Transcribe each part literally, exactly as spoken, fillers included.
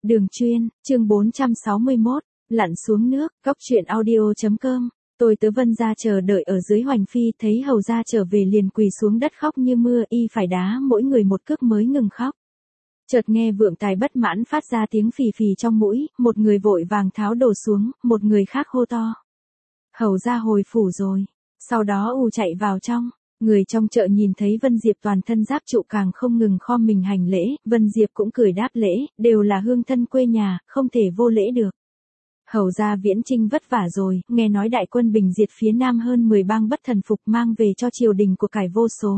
Đường chuyên, chương bốn trăm sáu mươi mốt, lặn xuống nước, góc truyện audio chấm com. Tôi tớ Vân gia chờ đợi ở dưới Hoành Phi, thấy hầu gia trở về liền quỳ xuống đất khóc như mưa, y phải đá mỗi người một cước mới ngừng khóc. Chợt nghe Vượng Tài bất mãn phát ra tiếng phì phì trong mũi, một người vội vàng tháo đồ xuống, một người khác hô to: hầu gia hồi phủ rồi. Sau đó ù chạy vào trong. Người trong chợ nhìn thấy Vân Diệp toàn thân giáp trụ càng không ngừng khom mình hành lễ, Vân Diệp cũng cười đáp lễ, đều là hương thân quê nhà, không thể vô lễ được. Hầu gia viễn chinh vất vả rồi, nghe nói đại quân bình diệt phía nam hơn mười bang bất thần phục, mang về cho triều đình của cải vô số.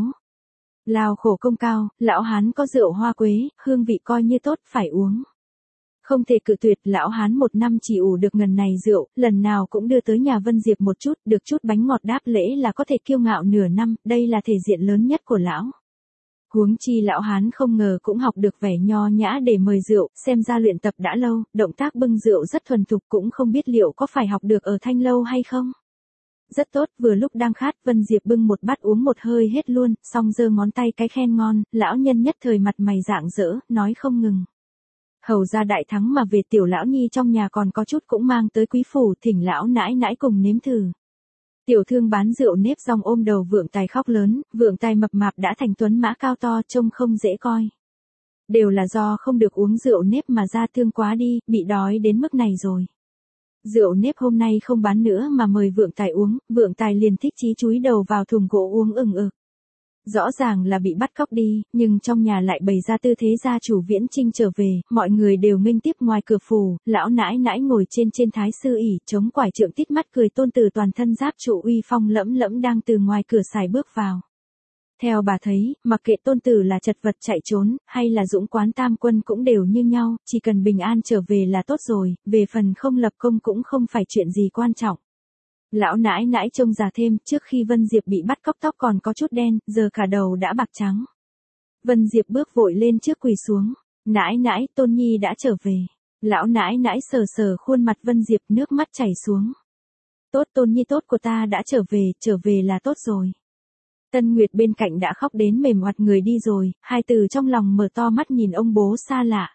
Lao khổ công cao, lão hán có rượu hoa quế, hương vị coi như tốt, phải uống. Không thể cự tuyệt, lão hán một năm chỉ ủ được ngần này rượu, lần nào cũng đưa tới nhà Vân Diệp một chút, được chút bánh ngọt đáp lễ là có thể kiêu ngạo nửa năm, đây là thể diện lớn nhất của lão. Huống chi lão hán không ngờ cũng học được vẻ nho nhã để mời rượu, xem ra luyện tập đã lâu, động tác bưng rượu rất thuần thục, cũng không biết liệu có phải học được ở Thanh Lâu hay không. Rất tốt, vừa lúc đang khát, Vân Diệp bưng một bát uống một hơi hết luôn, xong giơ ngón tay cái khen ngon, lão nhân nhất thời mặt mày rạng rỡ, nói không ngừng. Hầu gia đại thắng mà về, tiểu lão nhi trong nhà còn có chút cũng mang tới quý phủ, thỉnh lão nãi nãi cùng nếm thử. Tiểu thương bán rượu nếp rong ôm đầu Vượng Tài khóc lớn, Vượng Tài mập mạp đã thành tuấn mã cao to, trông không dễ coi. Đều là do không được uống rượu nếp mà ra thương quá đi, bị đói đến mức này rồi. Rượu nếp hôm nay không bán nữa mà mời Vượng Tài uống, Vượng Tài liền thích chí chúi đầu vào thùng gỗ uống ừng ực. Rõ ràng là bị bắt cóc đi, nhưng trong nhà lại bày ra tư thế gia chủ viễn chinh trở về, mọi người đều nghênh tiếp ngoài cửa phủ, lão nãi nãi ngồi trên trên thái sư ỷ, chống quải trượng tít mắt cười, tôn tử toàn thân giáp trụ uy phong lẫm lẫm đang từ ngoài cửa xài bước vào. Theo bà thấy, mặc kệ tôn tử là chật vật chạy trốn, hay là dũng quán tam quân cũng đều như nhau, chỉ cần bình an trở về là tốt rồi, về phần không lập công cũng không phải chuyện gì quan trọng. Lão nãi nãi trông già thêm, trước khi Vân Diệp bị bắt cóc tóc còn có chút đen, giờ cả đầu đã bạc trắng. Vân Diệp bước vội lên trước quỳ xuống, nãi nãi, Tôn Nhi đã trở về. Lão nãi nãi sờ sờ khuôn mặt Vân Diệp, nước mắt chảy xuống. Tốt, Tôn Nhi tốt của ta đã trở về, trở về là tốt rồi. Tân Nguyệt bên cạnh đã khóc đến mềm oặt người đi rồi, hai từ trong lòng mở to mắt nhìn ông bố xa lạ.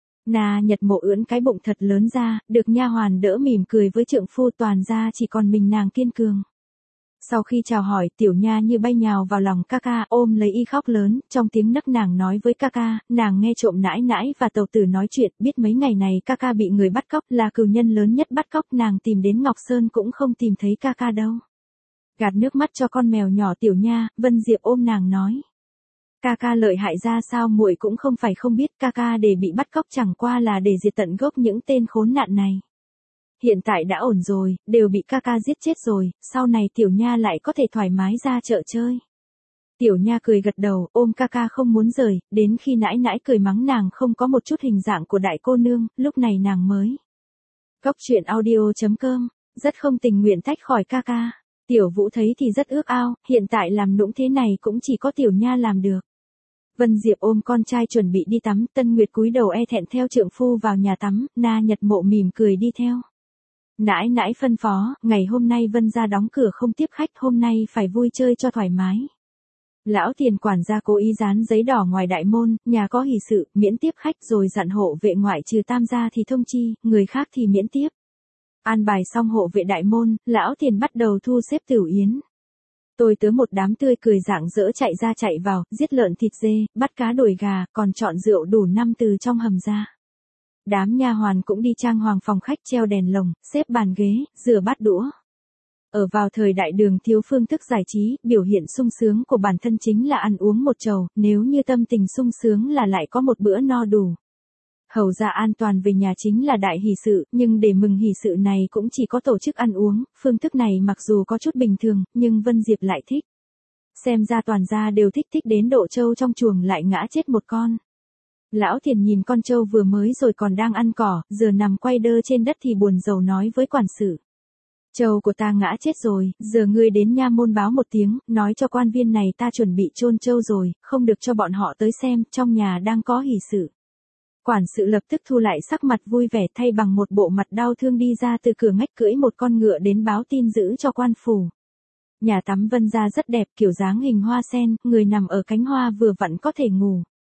Na Nhật Mộ ưỡn cái bụng thật lớn ra, được nha hoàn đỡ mỉm cười với trượng phu, toàn ra chỉ còn mình nàng kiên cường. Sau khi chào hỏi, tiểu nha như bay nhào vào lòng ca ca, ôm lấy y khóc lớn, trong tiếng nấc nàng nói với ca ca, nàng nghe trộm nãi nãi và tàu tử nói chuyện, biết mấy ngày này ca ca bị người bắt cóc, là cừu nhân lớn nhất bắt cóc, nàng tìm đến Ngọc Sơn cũng không tìm thấy ca ca đâu. Gạt nước mắt cho con mèo nhỏ tiểu nha, Vân Diệp ôm nàng nói. Ca ca lợi hại ra sao muội cũng không phải không biết, ca ca để bị bắt cóc chẳng qua là để diệt tận gốc những tên khốn nạn này. Hiện tại đã ổn rồi, đều bị ca ca giết chết rồi, sau này tiểu nha lại có thể thoải mái ra chợ chơi. Tiểu nha cười gật đầu, ôm ca ca không muốn rời, đến khi nãi nãi cười mắng nàng không có một chút hình dạng của đại cô nương, lúc này nàng mới. Góc truyện audio chấm com, rất không tình nguyện tách khỏi ca ca. Tiểu Vũ thấy thì rất ước ao, hiện tại làm nũng thế này cũng chỉ có tiểu nha làm được. Vân Diệp ôm con trai chuẩn bị đi tắm, Tân Nguyệt cúi đầu e thẹn theo trượng phu vào nhà tắm, Na Nhật Mộ mỉm cười đi theo. Nãi nãi phân phó, ngày hôm nay Vân gia đóng cửa không tiếp khách, hôm nay phải vui chơi cho thoải mái. Lão tiền quản gia cố ý dán giấy đỏ ngoài đại môn, nhà có hỷ sự, miễn tiếp khách, rồi dặn hộ vệ ngoại trừ tam gia thì thông chi, người khác thì miễn tiếp. An bài xong hộ vệ đại môn, lão tiền bắt đầu thu xếp tửu yến. Tôi tớ một đám tươi cười rạng rỡ chạy ra chạy vào, giết lợn thịt dê, bắt cá đùi gà, còn chọn rượu đủ năm từ trong hầm ra. Đám nha hoàn cũng đi trang hoàng phòng khách, treo đèn lồng, xếp bàn ghế, rửa bát đũa. Ở vào thời đại đường thiếu phương thức giải trí, biểu hiện sung sướng của bản thân chính là ăn uống một chầu, nếu như tâm tình sung sướng là lại có một bữa no đủ. Hầu gia an toàn về nhà chính là đại hỷ sự, nhưng để mừng hỷ sự này cũng chỉ có tổ chức ăn uống, phương thức này mặc dù có chút bình thường, nhưng Vân Diệp lại thích. Xem ra toàn gia đều thích, thích đến độ trâu trong chuồng lại ngã chết một con. Lão Thiền nhìn con trâu vừa mới rồi còn đang ăn cỏ, giờ nằm quay đơ trên đất thì buồn rầu nói với quản sự. Trâu của ta ngã chết rồi, giờ ngươi đến nha môn báo một tiếng, nói cho quan viên này ta chuẩn bị chôn trâu rồi, không được cho bọn họ tới xem, trong nhà đang có hỷ sự. Quản sự lập tức thu lại sắc mặt vui vẻ, thay bằng một bộ mặt đau thương đi ra từ cửa ngách cưỡi một con ngựa đến báo tin giữ cho quan phủ. Nhà tắm Vân gia rất đẹp, kiểu dáng hình hoa sen, người nằm ở cánh hoa vừa vặn có thể ngủ.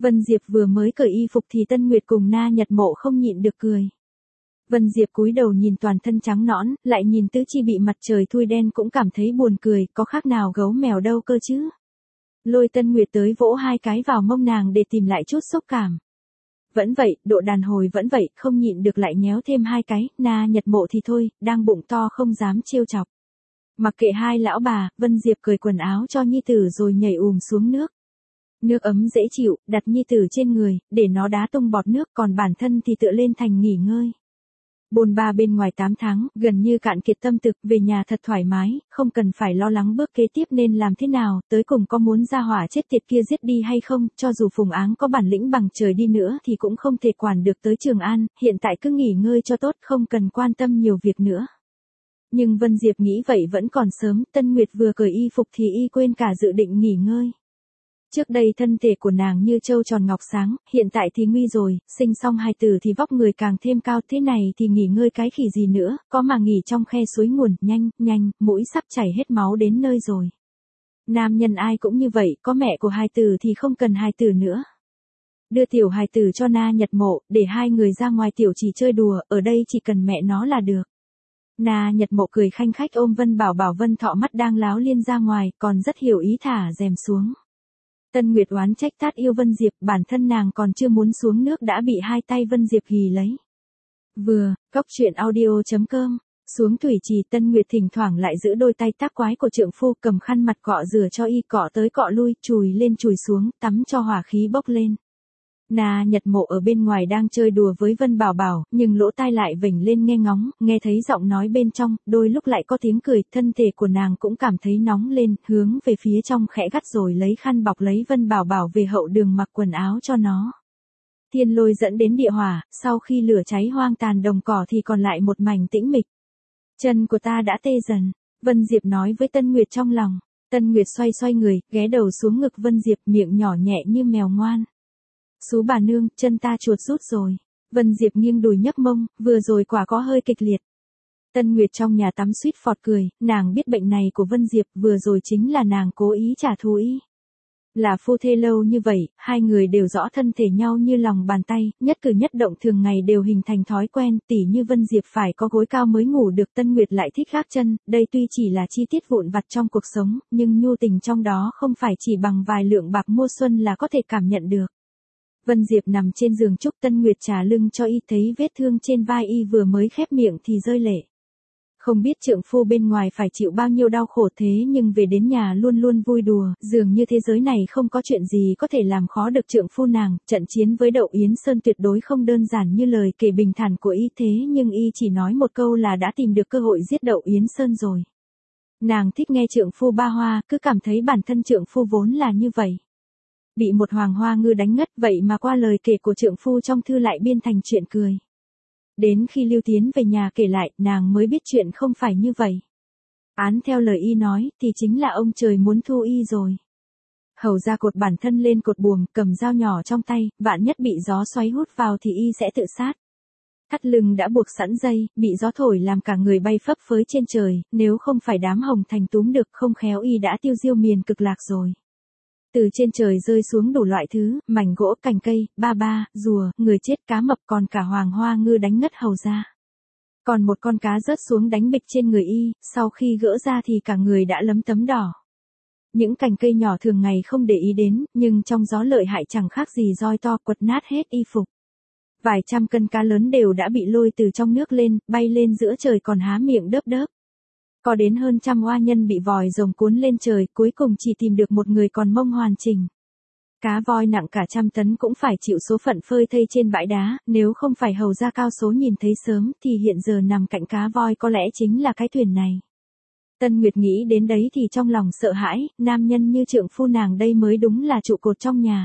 Vân Diệp vừa mới cởi y phục thì Tân Nguyệt cùng Na Nhật Mộ không nhịn được cười. Vân Diệp cúi đầu nhìn toàn thân trắng nõn, lại nhìn tứ chi bị mặt trời thui đen cũng cảm thấy buồn cười, có khác nào gấu mèo đâu cơ chứ. Lôi Tân Nguyệt tới vỗ hai cái vào mông nàng để tìm lại chút xúc cảm. Vẫn vậy, độ đàn hồi vẫn vậy, không nhịn được lại nhéo thêm hai cái, Na Nhật Mộ thì thôi, đang bụng to không dám trêu chọc. Mặc kệ hai lão bà, Vân Diệp cởi quần áo cho nhi tử rồi nhảy ùm xuống nước. Nước ấm dễ chịu, đặt nhi tử trên người, để nó đá tung bọt nước, còn bản thân thì tựa lên thành nghỉ ngơi. Bồn ba bên ngoài tám tháng, gần như cạn kiệt tâm thực, về nhà thật thoải mái, không cần phải lo lắng bước kế tiếp nên làm thế nào, tới cùng có muốn ra hỏa chết tiệt kia giết đi hay không, cho dù Phùng Áng có bản lĩnh bằng trời đi nữa thì cũng không thể quản được tới Trường An, hiện tại cứ nghỉ ngơi cho tốt, không cần quan tâm nhiều việc nữa. Nhưng Vân Diệp nghĩ vậy vẫn còn sớm, Tân Nguyệt vừa cởi y phục thì y quên cả dự định nghỉ ngơi. Trước đây thân thể của nàng như trâu tròn ngọc sáng, hiện tại thì nguy rồi, sinh xong hài tử thì vóc người càng thêm cao, thế này thì nghỉ ngơi cái khỉ gì nữa, có mà nghỉ trong khe suối nguồn, nhanh, nhanh, mũi sắp chảy hết máu đến nơi rồi. Nam nhân ai cũng như vậy, có mẹ của hài tử thì không cần hài tử nữa. Đưa tiểu hài tử cho Na Nhật Mộ, để hai người ra ngoài tiểu chỉ chơi đùa, ở đây chỉ cần mẹ nó là được. Na Nhật Mộ cười khanh khách ôm Vân Bảo Bảo Vân Thọ mắt đang láo liên ra ngoài, còn rất hiểu ý thả rèm xuống. Tân Nguyệt oán trách tát yêu Vân Diệp, bản thân nàng còn chưa muốn xuống nước đã bị hai tay Vân Diệp ghì lấy. Vừa, cóc truyện audio chấm com, xuống thủy trì Tân Nguyệt thỉnh thoảng lại giữ đôi tay tác quái của trượng phu cầm khăn mặt cọ rửa cho y cọ tới cọ lui, chùi lên chùi xuống, tắm cho hỏa khí bốc lên. Na Nhật Mộ ở bên ngoài đang chơi đùa với Vân Bảo Bảo, nhưng lỗ tai lại vểnh lên nghe ngóng, nghe thấy giọng nói bên trong, đôi lúc lại có tiếng cười, thân thể của nàng cũng cảm thấy nóng lên, hướng về phía trong khẽ gắt rồi lấy khăn bọc lấy Vân Bảo Bảo về hậu đường mặc quần áo cho nó. Thiên lôi dẫn đến địa hỏa, sau khi lửa cháy hoang tàn đồng cỏ thì còn lại một mảnh tĩnh mịch. Chân của ta đã tê dần, Vân Diệp nói với Tân Nguyệt trong lòng. Tân Nguyệt xoay xoay người, ghé đầu xuống ngực Vân Diệp, miệng nhỏ nhẹ như mèo ngoan. Sú bà nương, chân ta chuột rút rồi. Vân Diệp nghiêng đùi nhấc mông, vừa rồi quả có hơi kịch liệt. Tân Nguyệt trong nhà tắm suýt phọt cười, nàng biết bệnh này của Vân Diệp, vừa rồi chính là nàng cố ý trả thù y. Là phu thê lâu như vậy, hai người đều rõ thân thể nhau như lòng bàn tay, nhất cử nhất động thường ngày đều hình thành thói quen, tỉ như Vân Diệp phải có gối cao mới ngủ được, Tân Nguyệt lại thích gác chân, đây tuy chỉ là chi tiết vụn vặt trong cuộc sống, nhưng nhu tình trong đó không phải chỉ bằng vài lượng bạc mua xuân là có thể cảm nhận được. Vân Diệp nằm trên giường trúc, Tân Nguyệt trà lưng cho y, thấy vết thương trên vai y vừa mới khép miệng thì rơi lệ. Không biết trượng phu bên ngoài phải chịu bao nhiêu đau khổ thế nhưng về đến nhà luôn luôn vui đùa, dường như thế giới này không có chuyện gì có thể làm khó được trượng phu nàng, trận chiến với Đậu Yến Sơn tuyệt đối không đơn giản như lời kể bình thản của y thế nhưng y chỉ nói một câu là đã tìm được cơ hội giết Đậu Yến Sơn rồi. Nàng thích nghe trượng phu ba hoa, cứ cảm thấy bản thân trượng phu vốn là như vậy. Bị một hoàng hoa ngư đánh ngất vậy mà qua lời kể của trượng phu trong thư lại biên thành chuyện cười. Đến khi Lưu Tiến về nhà kể lại, nàng mới biết chuyện không phải như vậy. Án theo lời y nói, thì chính là ông trời muốn thu y rồi. Hầu ra cột bản thân lên cột buồm, cầm dao nhỏ trong tay, vạn nhất bị gió xoáy hút vào thì y sẽ tự sát. Thắt lưng đã buộc sẵn dây, bị gió thổi làm cả người bay phấp phới trên trời, nếu không phải đám hồng thành túm được không khéo y đã tiêu diêu miền cực lạc rồi. Từ trên trời rơi xuống đủ loại thứ, mảnh gỗ, cành cây, ba ba, rùa, người chết, cá mập, còn cả hoàng hoa ngư đánh ngất hầu ra. Còn một con cá rớt xuống đánh bịch trên người y, sau khi gỡ ra thì cả người đã lấm tấm đỏ. Những cành cây nhỏ thường ngày không để ý đến, nhưng trong gió lợi hại chẳng khác gì roi to quật nát hết y phục. Vài trăm cân cá lớn đều đã bị lôi từ trong nước lên, bay lên giữa trời còn há miệng đớp đớp. Có đến hơn trăm oa nhân bị vòi rồng cuốn lên trời, cuối cùng chỉ tìm được một người còn mông hoàn chỉnh. Cá voi nặng cả trăm tấn cũng phải chịu số phận phơi thây trên bãi đá, nếu không phải hầu ra cao số nhìn thấy sớm thì hiện giờ nằm cạnh cá voi có lẽ chính là cái thuyền này. Tân Nguyệt nghĩ đến đấy thì trong lòng sợ hãi, nam nhân như trượng phu nàng đây mới đúng là trụ cột trong nhà.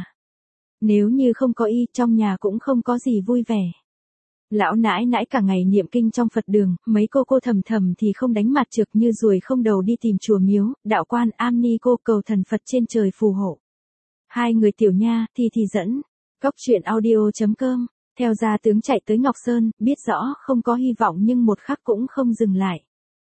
Nếu như không có y, trong nhà cũng không có gì vui vẻ. Lão nãi nãi cả ngày niệm kinh trong Phật đường, mấy cô cô thầm thầm thì không đánh mặt trược như ruồi không đầu đi tìm chùa miếu, đạo quan am ni cô cầu thần Phật trên trời phù hộ. Hai người tiểu nha thì thì dẫn, cóc truyện audio chấm com, theo gia tướng chạy tới Ngọc Sơn, biết rõ không có hy vọng nhưng một khắc cũng không dừng lại.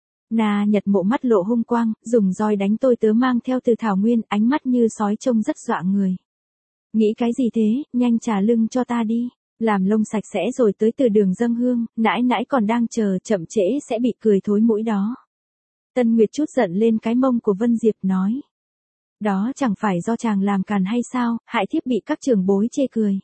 Na Nhật Mộ mắt lộ hung quang, dùng roi đánh tôi tớ mang theo từ thảo nguyên, ánh mắt như sói trông rất dọa người. Nghĩ cái gì thế, nhanh trả lưng cho ta đi. Làm lông sạch sẽ rồi tới từ đường dâng hương, nãi nãi còn đang chờ, chậm trễ sẽ bị cười thối mũi đó. Tân Nguyệt chút giận lên cái mông của Vân Diệp nói. Đó chẳng phải do chàng làm càn hay sao, hại thiếp bị các trưởng bối chê cười.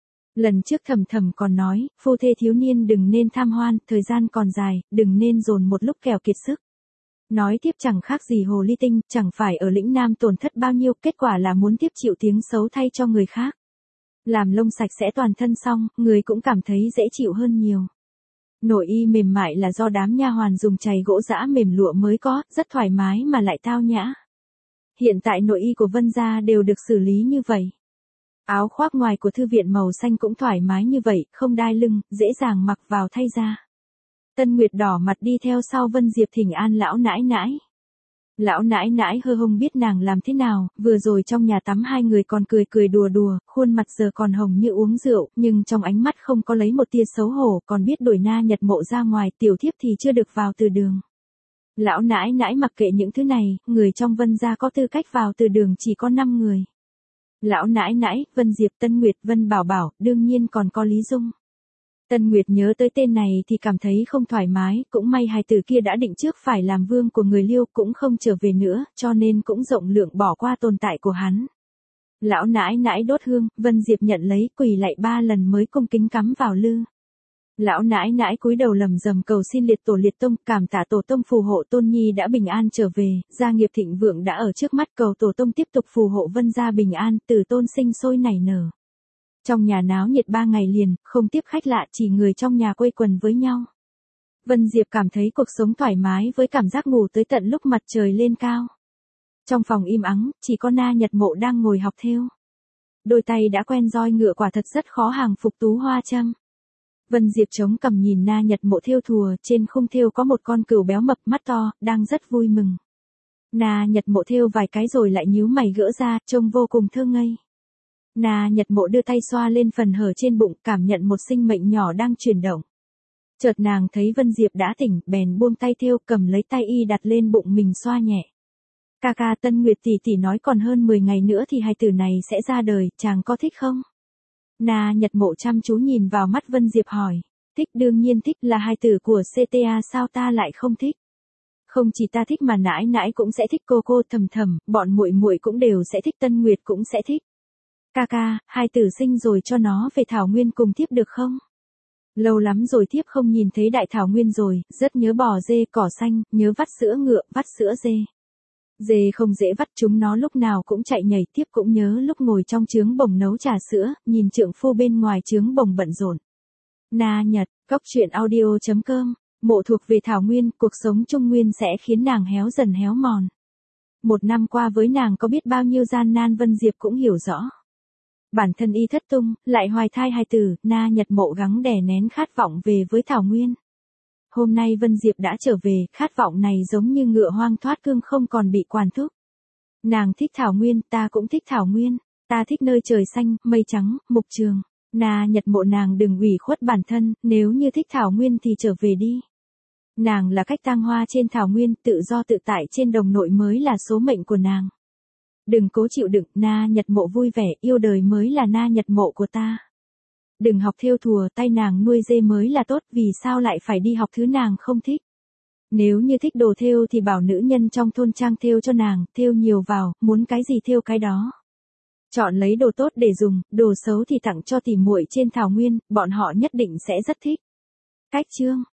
Lần trước Thầm Thầm còn nói, phu thê thiếu niên đừng nên tham hoan, thời gian còn dài, đừng nên dồn một lúc kẻo kiệt sức. Nói tiếp chẳng khác gì hồ ly tinh, chẳng phải ở lĩnh Nam tổn thất bao nhiêu, kết quả là muốn tiếp chịu tiếng xấu thay cho người khác. Làm lông sạch sẽ toàn thân xong, người cũng cảm thấy dễ chịu hơn nhiều. Nội y mềm mại là do đám nha hoàn dùng chày gỗ giã mềm lụa mới có, rất thoải mái mà lại tao nhã. Hiện tại nội y của Vân gia đều được xử lý như vậy. Áo khoác ngoài của thư viện màu xanh cũng thoải mái như vậy, không đai lưng, dễ dàng mặc vào thay ra. Tân Nguyệt đỏ mặt đi theo sau Vân Diệp thỉnh an lão nãi nãi. Lão nãi nãi hơ hông biết nàng làm thế nào, vừa rồi trong nhà tắm hai người còn cười cười đùa đùa, khuôn mặt giờ còn hồng như uống rượu, nhưng trong ánh mắt không có lấy một tia xấu hổ, còn biết đuổi Na Nhật Mộ ra ngoài, tiểu thiếp thì chưa được vào từ đường. Lão nãi nãi mặc kệ những thứ này, người trong Vân gia có tư cách vào từ đường chỉ có năm người. Lão nãi nãi, Vân Diệp, Tân Nguyệt, Vân Bảo Bảo, đương nhiên còn có Lý Dung. Tân Nguyệt nhớ tới tên này thì cảm thấy không thoải mái, cũng may hài tử kia đã định trước phải làm vương của người Liêu, cũng không trở về nữa, cho nên cũng rộng lượng bỏ qua tồn tại của hắn. Lão nãi nãi đốt hương, Vân Diệp nhận lấy, quỳ lạy ba lần mới cung kính cắm vào lư. Lão nãi nãi cúi đầu lầm rầm cầu xin liệt tổ liệt tông, cảm tạ tổ tông phù hộ Tôn Nhi đã bình an trở về, gia nghiệp thịnh vượng đã ở trước mắt, cầu tổ tông tiếp tục phù hộ Vân gia bình an, từ tôn sinh sôi nảy nở. Trong nhà náo nhiệt ba ngày liền, không tiếp khách lạ, chỉ người trong nhà quây quần với nhau. Vân Diệp cảm thấy cuộc sống thoải mái với cảm giác ngủ tới tận lúc mặt trời lên cao. Trong phòng im ắng, chỉ có Na Nhật Mộ đang ngồi học thêu. Đôi tay đã quen roi ngựa, quả thật rất khó hàng phục tú hoa châm. Vân Diệp chống cằm nhìn Na Nhật Mộ thêu thùa, trên khung thêu có một con cừu béo mập mắt to, đang rất vui mừng. Na Nhật Mộ thêu vài cái rồi lại nhíu mày gỡ ra, trông vô cùng thơ ngây. Na Nhật Mộ đưa tay xoa lên phần hở trên bụng, cảm nhận một sinh mệnh nhỏ đang chuyển động. Chợt nàng thấy Vân Diệp đã tỉnh, bèn buông tay thêu, cầm lấy tay y đặt lên bụng mình xoa nhẹ. Ca ca, Tân Nguyệt tỷ tỷ nói còn hơn mười ngày nữa thì hài tử này sẽ ra đời, chàng có thích không? Na Nhật Mộ chăm chú nhìn vào mắt Vân Diệp hỏi. Thích, đương nhiên thích, là hài tử của xê tê a, sao ta lại không thích? Không chỉ ta thích mà nãi nãi cũng sẽ thích, cô cô, Thầm Thầm, bọn muội muội cũng đều sẽ thích, Tân Nguyệt cũng sẽ thích. Ca ca, hai tử sinh rồi cho nó về thảo nguyên cùng thiếp được không? Lâu lắm rồi thiếp không nhìn thấy đại thảo nguyên rồi, rất nhớ bò dê, cỏ xanh, nhớ vắt sữa ngựa, vắt sữa dê. Dê không dễ vắt, chúng nó lúc nào cũng chạy nhảy, thiếp cũng nhớ lúc ngồi trong trướng bồng nấu trà sữa, nhìn trượng phu bên ngoài trướng bồng bận rộn. Na Nhật, Cóc truyện audio chấm com, Mộ thuộc về thảo nguyên, cuộc sống trung nguyên sẽ khiến nàng héo dần héo mòn. Một năm qua với nàng có biết bao nhiêu gian nan, Vân Diệp cũng hiểu rõ. Bản thân y thất tung, lại hoài thai hài tử, Na Nhật Mộ gắng đè nén khát vọng về với thảo nguyên. Hôm nay Vân Diệp đã trở về, khát vọng này giống như ngựa hoang thoát cương, không còn bị quản thúc. Nàng thích thảo nguyên, ta cũng thích thảo nguyên, ta thích nơi trời xanh, mây trắng, mục trường. Na Nhật Mộ, nàng đừng ủy khuất bản thân, nếu như thích thảo nguyên thì trở về đi. Nàng là cách tang hoa trên thảo nguyên, tự do tự tại trên đồng nội mới là số mệnh của nàng. Đừng cố chịu đựng, Na Nhật Mộ vui vẻ, yêu đời mới là Na Nhật Mộ của ta. Đừng học thêu thùa, tay nàng nuôi dê mới là tốt, vì sao lại phải đi học thứ nàng không thích. Nếu như thích đồ thêu thì bảo nữ nhân trong thôn trang thêu cho nàng, thêu nhiều vào, muốn cái gì thêu cái đó. Chọn lấy đồ tốt để dùng, đồ xấu thì tặng cho tỉ muội trên thảo nguyên, bọn họ nhất định sẽ rất thích. Cách chương